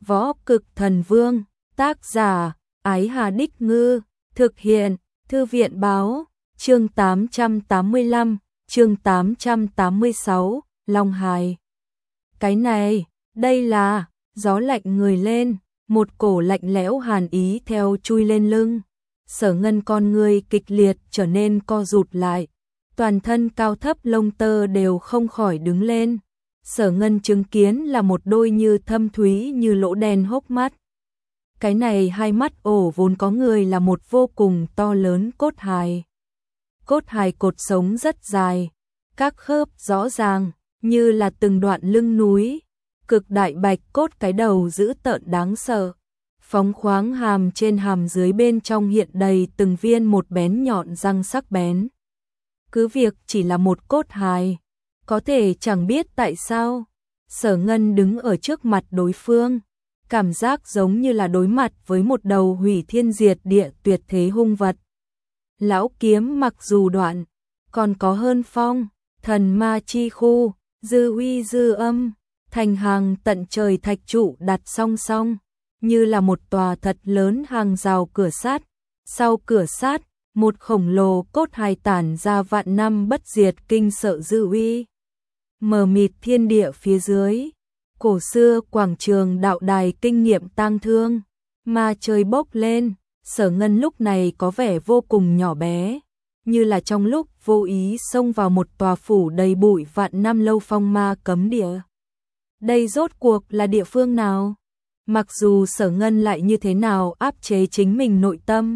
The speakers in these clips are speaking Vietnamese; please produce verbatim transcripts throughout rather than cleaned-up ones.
Võ Cực Thần Vương, tác giả, Ái Hà Đích Ngư, thực hiện, Thư viện báo, chương tám trăm tám mươi lăm, chương tám trăm tám mươi sáu, Long Hài. Cái này, đây là, gió lạnh người lên, một cổ lạnh lẽo hàn ý theo chui lên lưng. Sở Ngân con người kịch liệt trở nên co rụt lại, toàn thân cao thấp lông tơ đều không khỏi đứng lên. Sở Ngân chứng kiến là một đôi như thâm thúy như lỗ đen hốc mắt. Cái này hai mắt ổ vốn có người là một vô cùng to lớn cốt hài. Cốt hài cột sống rất dài, các khớp rõ ràng, như là từng đoạn lưng núi. Cực đại bạch cốt cái đầu dữ tợn đáng sợ. Phóng khoáng hàm trên hàm dưới bên trong hiện đầy từng viên một bén nhọn răng sắc bén. Cứ việc chỉ là một cốt hài, có thể chẳng biết tại sao, Sở Ngân đứng ở trước mặt đối phương, cảm giác giống như là đối mặt với một đầu hủy thiên diệt địa tuyệt thế hung vật. Lão kiếm mặc dù đoạn, còn có hơn phong, thần ma chi khu, dư uy dư âm, thành hàng tận trời thạch trụ đặt song song, như là một tòa thật lớn hàng rào cửa sắt. Sau cửa sắt, một khổng lồ cốt hài tản ra vạn năm bất diệt kinh sợ dư uy. Mờ mịt thiên địa phía dưới, cổ xưa quảng trường đạo đài kinh nghiệm tang thương, ma trời bốc lên. Sở Ngân lúc này có vẻ vô cùng nhỏ bé, như là trong lúc vô ý xông vào một tòa phủ đầy bụi vạn năm lâu phong ma cấm địa. Đây rốt cuộc là địa phương nào? Mặc dù Sở Ngân lại như thế nào áp chế chính mình nội tâm,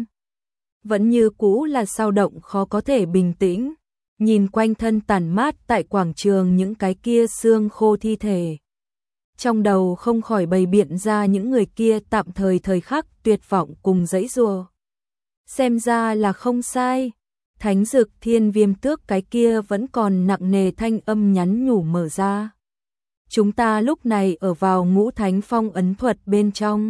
vẫn như cũ là dao động khó có thể bình tĩnh. Nhìn quanh thân tàn mát tại quảng trường những cái kia xương khô thi thể, trong đầu không khỏi bày biện ra những người kia tạm thời thời khắc tuyệt vọng cùng giãy giụa. Xem ra là không sai, Thánh Dực Thiên Viêm Tước cái kia vẫn còn nặng nề thanh âm nhắn nhủ mở ra. Chúng ta lúc này ở vào Ngũ Thánh Phong ấn thuật bên trong.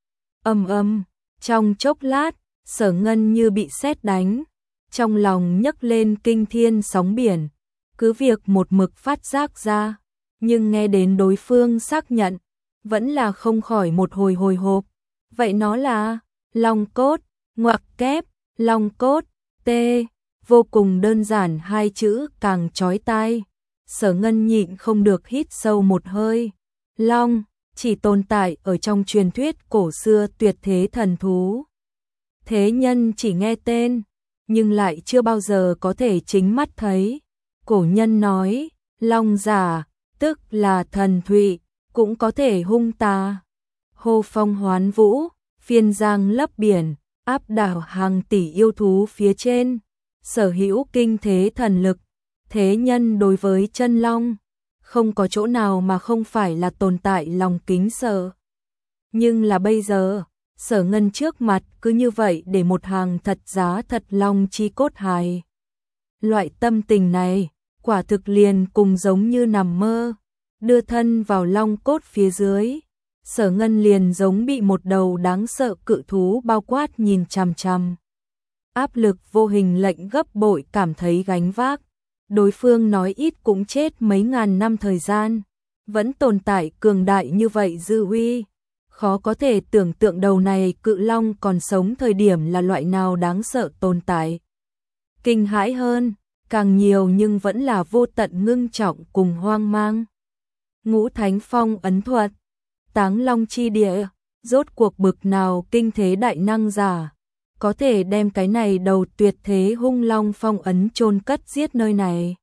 Âm âm, trong chốc lát, Sở Ngân như bị sét đánh, trong lòng nhấc lên kinh thiên sóng biển, cứ việc một mực phát giác ra, nhưng nghe đến đối phương xác nhận, vẫn là không khỏi một hồi hồi hộp. Vậy nó là long cốt, ngoặc kép, long cốt, tê, vô cùng đơn giản hai chữ càng chói tai. Sở Ngân nhịn không được hít sâu một hơi. Long, chỉ tồn tại ở trong truyền thuyết cổ xưa tuyệt thế thần thú. Thế nhân chỉ nghe tên, nhưng lại chưa bao giờ có thể chính mắt thấy. Cổ nhân nói, long giả, tức là thần thụy, cũng có thể hung tà. Hô phong hoán vũ, phiên giang lấp biển, áp đảo hàng tỷ yêu thú phía trên, sở hữu kinh thế thần lực. Thế nhân đối với chân long, không có chỗ nào mà không phải là tồn tại lòng kính sợ. Nhưng là bây giờ, Sở Ngân trước mặt cứ như vậy để một hàng thật giá thật long chi cốt hài. Loại tâm tình này, quả thực liền cùng giống như nằm mơ. Đưa thân vào long cốt phía dưới, Sở Ngân liền giống bị một đầu đáng sợ cự thú bao quát nhìn chằm chằm. Áp lực vô hình lệnh gấp bội cảm thấy gánh vác. Đối phương nói ít cũng chết mấy ngàn năm thời gian, vẫn tồn tại cường đại như vậy dư uy. Khó có thể tưởng tượng đầu này cự long còn sống thời điểm là loại nào đáng sợ tồn tại. Kinh hãi hơn, càng nhiều nhưng vẫn là vô tận ngưng trọng cùng hoang mang. Ngũ Thánh Phong ấn thuật, Táng Long chi địa, rốt cuộc bực nào kinh thế đại năng giả, có thể đem cái này đầu tuyệt thế hung long phong ấn chôn cất giết nơi này.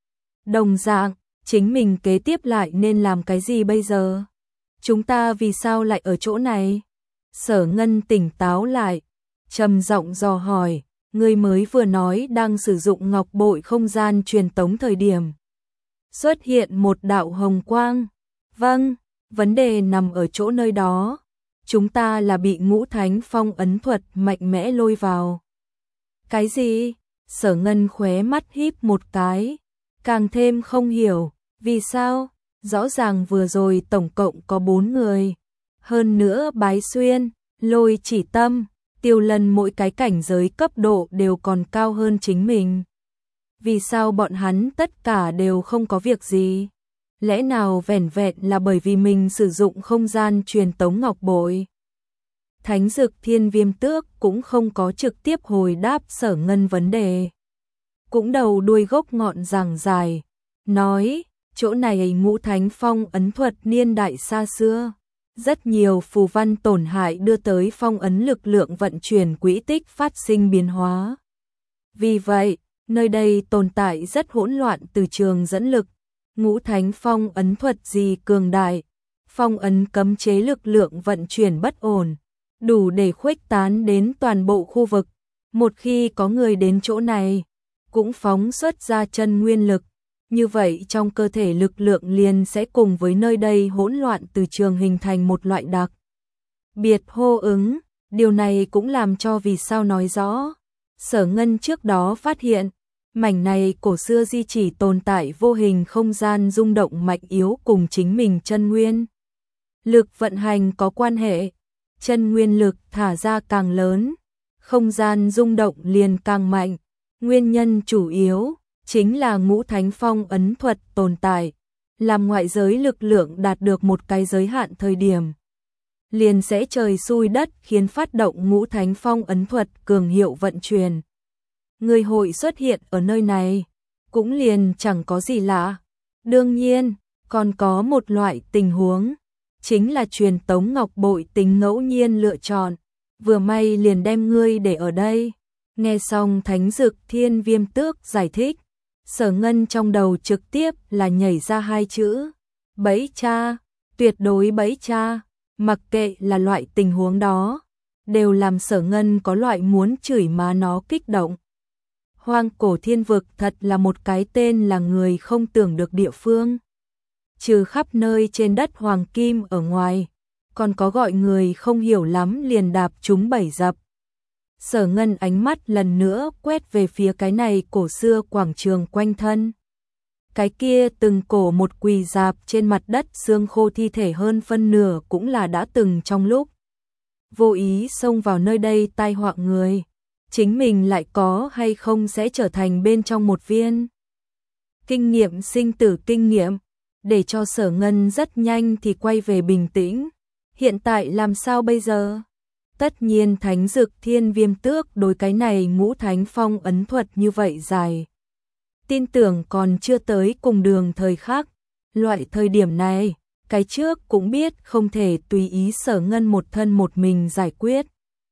Đồng dạng, chính mình kế tiếp lại nên làm cái gì bây giờ? Chúng ta vì sao lại ở chỗ này? Sở Ngân tỉnh táo lại, trầm giọng dò hỏi, ngươi mới vừa nói đang sử dụng ngọc bội không gian truyền tống thời điểm. Xuất hiện một đạo hồng quang. Vâng, vấn đề nằm ở chỗ nơi đó. Chúng ta là bị Ngũ Thánh Phong ấn thuật mạnh mẽ lôi vào. Cái gì? Sở Ngân khóe mắt híp một cái, càng thêm không hiểu, vì sao? Rõ ràng vừa rồi tổng cộng có bốn người, hơn nữa Bái Xuyên, Lôi Chỉ Tâm, Tiêu Lân mỗi cái cảnh giới cấp độ đều còn cao hơn chính mình. Vì sao bọn hắn tất cả đều không có việc gì? Lẽ nào vẻn vẹn là bởi vì mình sử dụng không gian truyền tống ngọc bội? Thánh Dực Thiên Viêm Tước cũng không có trực tiếp hồi đáp Sở Ngân vấn đề. Cũng đầu đuôi gốc ngọn giảng dài, nói, chỗ này Ngũ Thánh Phong ấn thuật niên đại xa xưa. Rất nhiều phù văn tổn hại đưa tới phong ấn lực lượng vận chuyển quỹ tích phát sinh biến hóa. Vì vậy, nơi đây tồn tại rất hỗn loạn từ trường dẫn lực. Ngũ Thánh Phong ấn thuật gì cường đại, phong ấn cấm chế lực lượng vận chuyển bất ổn, đủ để khuếch tán đến toàn bộ khu vực. Một khi có người đến chỗ này, cũng phóng xuất ra chân nguyên lực, như vậy trong cơ thể lực lượng liền sẽ cùng với nơi đây hỗn loạn từ trường hình thành một loại đặc biệt hô ứng. Điều này cũng làm cho vì sao nói rõ, Sở Ngân trước đó phát hiện, mảnh này cổ xưa di chỉ tồn tại vô hình không gian rung động mạnh yếu cùng chính mình chân nguyên. Lực vận hành có quan hệ, chân nguyên lực thả ra càng lớn, không gian rung động liền càng mạnh. Nguyên nhân chủ yếu chính là Ngũ Thánh Phong ấn thuật tồn tại, làm ngoại giới lực lượng đạt được một cái giới hạn thời điểm, liền sẽ trời xui đất khiến phát động Ngũ Thánh Phong ấn thuật cường hiệu vận chuyển. Người hội xuất hiện ở nơi này, cũng liền chẳng có gì lạ. Đương nhiên, còn có một loại tình huống, chính là truyền tống ngọc bội tính ngẫu nhiên lựa chọn, vừa may liền đem ngươi để ở đây. Nghe xong Thánh Dực Thiên Viêm Tước giải thích, Sở Ngân trong đầu trực tiếp là nhảy ra hai chữ, bẫy cha, tuyệt đối bẫy cha. Mặc kệ là loại tình huống đó, đều làm Sở Ngân có loại muốn chửi má nó kích động. Hoang cổ thiên vực thật là một cái tên là người không tưởng được địa phương. Trừ khắp nơi trên đất hoàng kim ở ngoài, còn có gọi người không hiểu lắm liền đạp chúng bẫy dập. Sở Ngân ánh mắt lần nữa quét về phía cái này cổ xưa quảng trường quanh thân. Cái kia từng cổ một quỳ dạp trên mặt đất xương khô thi thể hơn phân nửa cũng là đã từng trong lúc vô ý xông vào nơi đây tai họa người. Chính mình lại có hay không sẽ trở thành bên trong một viên. Kinh nghiệm sinh tử kinh nghiệm, để cho Sở Ngân rất nhanh thì quay về bình tĩnh. Hiện tại làm sao bây giờ? Tất nhiên Thánh Dực Thiên Viêm Tước đối cái này Ngũ Thánh Phong ấn thuật như vậy dài. Tin tưởng còn chưa tới cùng đường thời khắc. Loại thời điểm này, cái trước cũng biết không thể tùy ý Sở Ngân một thân một mình giải quyết.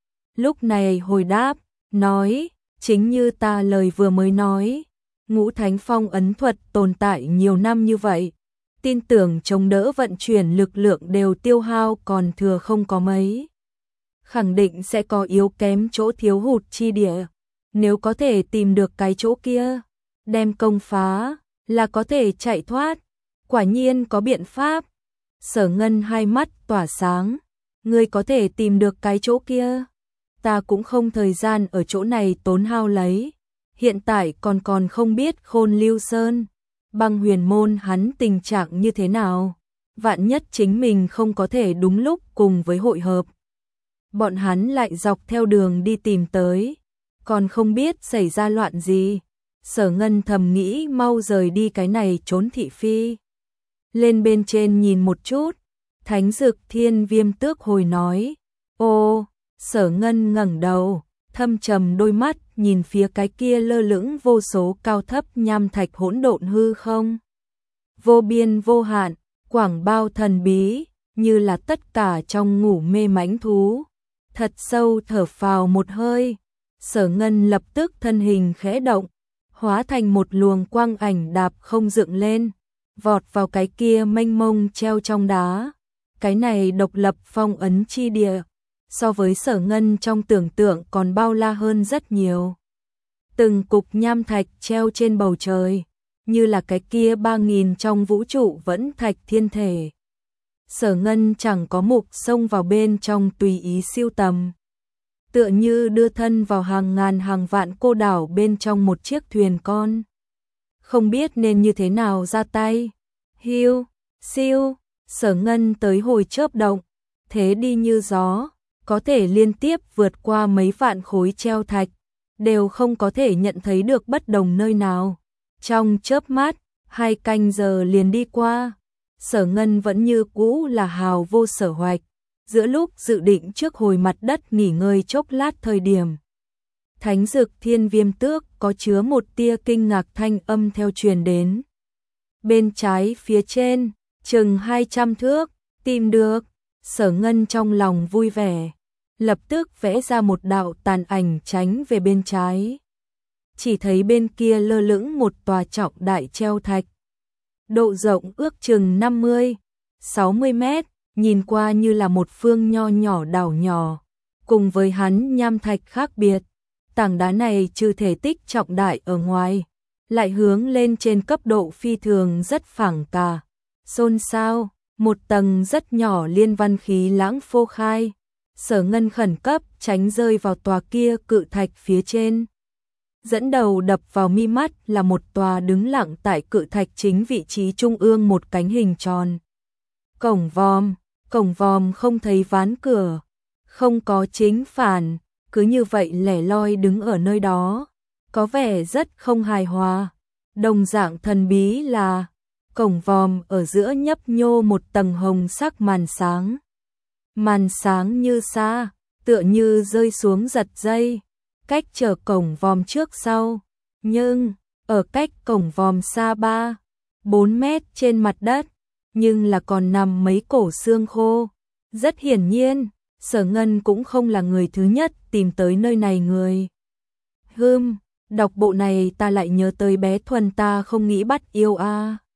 Lúc này hồi đáp, nói, chính như ta lời vừa mới nói, Ngũ Thánh Phong ấn thuật tồn tại nhiều năm như vậy, tin tưởng chống đỡ vận chuyển lực lượng đều tiêu hao còn thừa không có mấy. Khẳng định sẽ có yếu kém chỗ thiếu hụt chi địa, nếu có thể tìm được cái chỗ kia, đem công phá, là có thể chạy thoát, quả nhiên có biện pháp. Sở Ngân hai mắt tỏa sáng, ngươi có thể tìm được cái chỗ kia. Ta cũng không thời gian ở chỗ này tốn hao lấy, hiện tại còn còn không biết Khôn Lưu Sơn, Băng Huyền Môn hắn tình trạng như thế nào, vạn nhất chính mình không có thể đúng lúc cùng với hội hợp. Bọn hắn lại dọc theo đường đi tìm tới, còn không biết xảy ra loạn gì. Sở Ngân thầm nghĩ mau rời đi cái này trốn thị phi. Lên bên trên nhìn một chút, Thánh Dực Thiên Viêm Tước hồi nói, ô, Sở Ngân ngẩng đầu, thâm trầm đôi mắt nhìn phía cái kia lơ lửng vô số cao thấp nham thạch hỗn độn hư không. Vô biên vô hạn, quảng bao thần bí, như là tất cả trong ngủ mê mãnh thú. Thật sâu thở phào một hơi, Sở Ngân lập tức thân hình khẽ động, hóa thành một luồng quang ảnh đạp không dựng lên, vọt vào cái kia mênh mông treo trong đá. Cái này độc lập phong ấn chi địa, so với Sở Ngân trong tưởng tượng còn bao la hơn rất nhiều. Từng cục nham thạch treo trên bầu trời, như là cái kia ba nghìn trong vũ trụ vẫn thạch thiên thể. Sở Ngân chẳng có mục xông vào bên trong tùy ý siêu tầm. Tựa như đưa thân vào hàng ngàn hàng vạn cô đảo bên trong một chiếc thuyền con. Không biết nên như thế nào ra tay. Hiu, siêu, Sở Ngân tới hồi chớp động, thế đi như gió, có thể liên tiếp vượt qua mấy vạn khối treo thạch, đều không có thể nhận thấy được bất đồng nơi nào. Trong chớp mắt, hai canh giờ liền đi qua. Sở Ngân vẫn như cũ là hào vô sở hoạch, giữa lúc dự định trước hồi mặt đất nghỉ ngơi chốc lát thời điểm. Thánh dược Thiên Viêm Tước có chứa một tia kinh ngạc thanh âm theo truyền đến. Bên trái phía trên, chừng hai trăm thước, tìm được. Sở Ngân trong lòng vui vẻ, lập tức vẽ ra một đạo tàn ảnh tránh về bên trái. Chỉ thấy bên kia lơ lửng một tòa trọng đại treo thạch. Độ rộng ước chừng năm mươi, sáu mươi mét, nhìn qua như là một phương nho nhỏ đảo nhỏ. Cùng với hắn nham thạch khác biệt, tảng đá này trừ thể tích trọng đại ở ngoài, lại hướng lên trên cấp độ phi thường rất phẳng cả. Xôn xao, một tầng rất nhỏ liên văn khí lãng phô khai. Sở Ngân khẩn cấp tránh rơi vào tòa kia cự thạch phía trên. Dẫn đầu đập vào mi mắt là một tòa đứng lặng tại cự thạch chính vị trí trung ương một cánh hình tròn. Cổng vòm, cổng vòm không thấy ván cửa, không có chính phản, cứ như vậy lẻ loi đứng ở nơi đó, có vẻ rất không hài hòa. Đồng dạng thần bí là cổng vòm ở giữa nhấp nhô một tầng hồng sắc màn sáng. Màn sáng như xa, tựa như rơi xuống giật dây, cách trở cổng vòm trước sau, nhưng ở cách cổng vòm xa ba, bốn mét trên mặt đất, nhưng là còn nằm mấy cổ xương khô. Rất hiển nhiên, Sở Ngân cũng không là người thứ nhất tìm tới nơi này người. Hừm, đọc bộ này ta lại nhớ tới bé Thuần ta không nghĩ bắt yêu a. À.